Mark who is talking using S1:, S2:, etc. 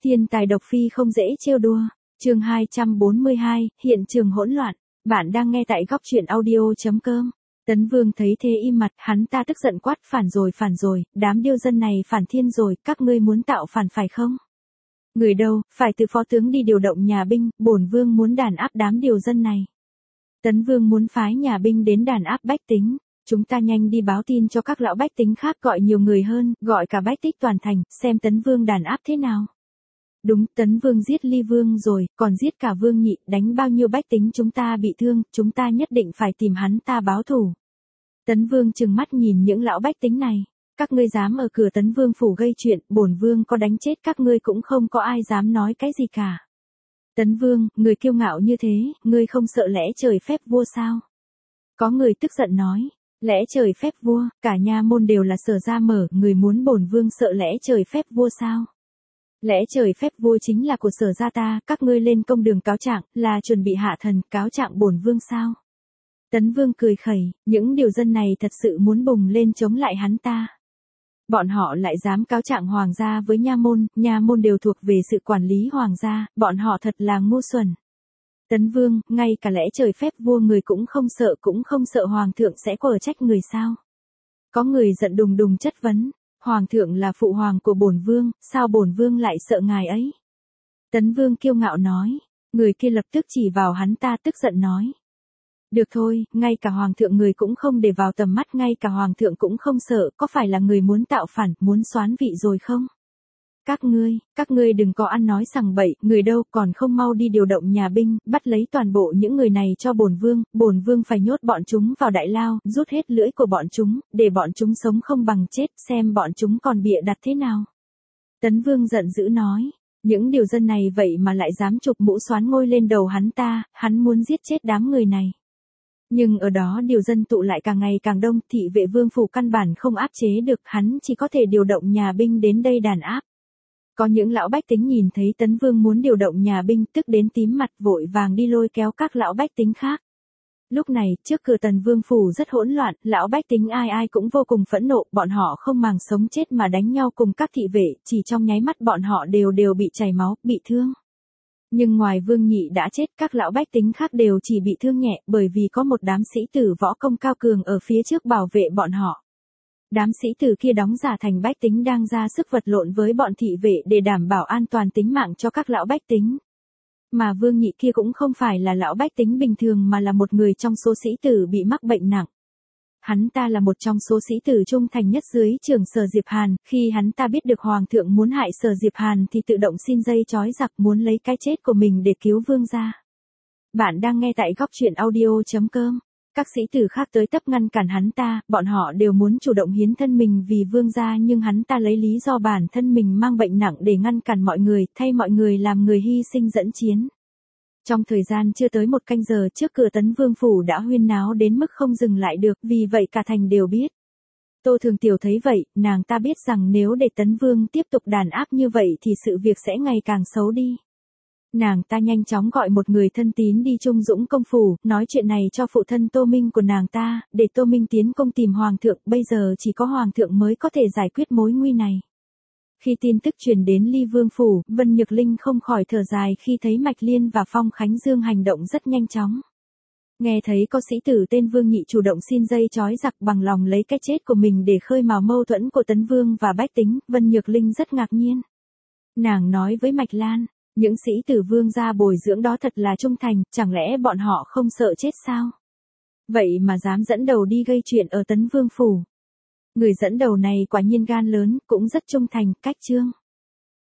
S1: Thiên tài độc phi không dễ trêu đùa. Chương 242, hiện trường hỗn loạn. Bạn đang nghe tại góc truyện audio.com. Tấn Vương thấy thế im mặt, hắn ta tức giận quát, phản rồi, đám điêu dân này phản thiên rồi, các ngươi muốn tạo phản phải không? Người đâu, phải từ phó tướng đi điều động nhà binh, bổn vương muốn đàn áp đám điều dân này. Tấn Vương muốn phái nhà binh đến đàn áp bách tính. Chúng ta nhanh đi báo tin cho các lão bách tính khác, gọi nhiều người hơn, gọi cả bách tích toàn thành, xem Tấn Vương đàn áp thế nào. Đúng, Tấn Vương giết Ly Vương rồi, còn giết cả Vương Nhị, đánh bao nhiêu bách tính chúng ta bị thương, chúng ta nhất định phải tìm hắn ta báo thù. Tấn Vương trừng mắt nhìn những lão bách tính này. Các ngươi dám ở cửa Tấn Vương phủ gây chuyện, bổn Vương có đánh chết các ngươi cũng không có ai dám nói cái gì cả. Tấn Vương, người kiêu ngạo như thế, ngươi không sợ lẽ trời phép vua sao? Có người tức giận nói. Lẽ trời phép vua, cả nha môn đều là Sở gia mở, người muốn bổn vương sợ lẽ trời phép vua sao? Lẽ trời phép vua chính là của Sở gia ta, các ngươi lên công đường cáo trạng, là chuẩn bị hạ thần, cáo trạng bổn vương sao? Tấn Vương cười khẩy, những điều dân này thật sự muốn bùng lên chống lại hắn ta. Bọn họ lại dám cáo trạng hoàng gia với nha môn đều thuộc về sự quản lý hoàng gia, bọn họ thật là ngu xuẩn. Tấn Vương, ngay cả lẽ trời phép vua người cũng không sợ hoàng thượng sẽ quở trách người sao? Có người giận đùng đùng chất vấn, hoàng thượng là phụ hoàng của bổn vương, sao bổn vương lại sợ ngài ấy? Tấn Vương kiêu ngạo nói, người kia lập tức chỉ vào hắn ta tức giận nói. Được thôi, ngay cả hoàng thượng người cũng không để vào tầm mắt, ngay cả hoàng thượng cũng không sợ, có phải là người muốn tạo phản, muốn soán vị rồi không? Các ngươi đừng có ăn nói sằng bậy, người đâu còn không mau đi điều động nhà binh, bắt lấy toàn bộ những người này cho bổn vương phải nhốt bọn chúng vào đại lao, rút hết lưỡi của bọn chúng, để bọn chúng sống không bằng chết, xem bọn chúng còn bịa đặt thế nào. Tấn Vương giận dữ nói, những điều dân này vậy mà lại dám chụp mũ xoán ngôi lên đầu hắn ta, hắn muốn giết chết đám người này. Nhưng ở đó điều dân tụ lại càng ngày càng đông, thị vệ vương phủ căn bản không áp chế được, hắn chỉ có thể điều động nhà binh đến đây đàn áp. Có những lão bách tính nhìn thấy Tấn Vương muốn điều động nhà binh tức đến tím mặt, vội vàng đi lôi kéo các lão bách tính khác. Lúc này, trước cửa Tần Vương phủ rất hỗn loạn, lão bách tính ai ai cũng vô cùng phẫn nộ, bọn họ không màng sống chết mà đánh nhau cùng các thị vệ, chỉ trong nháy mắt bọn họ đều bị chảy máu, bị thương. Nhưng ngoài Vương Nhị đã chết, các lão bách tính khác đều chỉ bị thương nhẹ, bởi vì có một đám sĩ tử võ công cao cường ở phía trước bảo vệ bọn họ. Đám sĩ tử kia đóng giả thành bách tính đang ra sức vật lộn với bọn thị vệ để đảm bảo an toàn tính mạng cho các lão bách tính. Mà Vương Nhị kia cũng không phải là lão bách tính bình thường mà là một người trong số sĩ tử bị mắc bệnh nặng. Hắn ta là một trong số sĩ tử trung thành nhất dưới trường Sở Diệp Hàn, khi hắn ta biết được hoàng thượng muốn hại Sở Diệp Hàn thì tự động xin dây trói giặc, muốn lấy cái chết của mình để cứu vương gia. Bạn đang nghe tại góc truyện audio.com. Các sĩ tử khác tới tấp ngăn cản hắn ta, bọn họ đều muốn chủ động hiến thân mình vì vương gia, nhưng hắn ta lấy lý do bản thân mình mang bệnh nặng để ngăn cản mọi người, thay mọi người làm người hy sinh dẫn chiến. Trong thời gian chưa tới một canh giờ, trước cửa Tấn Vương phủ đã huyên náo đến mức không dừng lại được, vì vậy cả thành đều biết. Tô Thường Tiểu thấy vậy, nàng ta biết rằng nếu để Tấn Vương tiếp tục đàn áp như vậy thì sự việc sẽ ngày càng xấu đi. Nàng ta nhanh chóng gọi một người thân tín đi Trung Dũng công phủ, nói chuyện này cho phụ thân Tô Minh của nàng ta, để Tô Minh tiến công tìm hoàng thượng, bây giờ chỉ có hoàng thượng mới có thể giải quyết mối nguy này. Khi tin tức truyền đến Ly Vương phủ, Vân Nhược Linh không khỏi thở dài khi thấy Mạch Liên và Phong Khánh Dương hành động rất nhanh chóng. Nghe thấy có sĩ tử tên Vương Nhị chủ động xin dây trói giặc, bằng lòng lấy cái chết của mình để khơi mào mâu thuẫn của Tấn Vương và bách tính, Vân Nhược Linh rất ngạc nhiên. Nàng nói với Mạch Lan, những sĩ tử vương gia bồi dưỡng đó thật là trung thành, chẳng lẽ bọn họ không sợ chết sao? Vậy mà dám dẫn đầu đi gây chuyện ở Tấn Vương phủ. Người dẫn đầu này quả nhiên gan lớn, cũng rất trung thành, cách chương.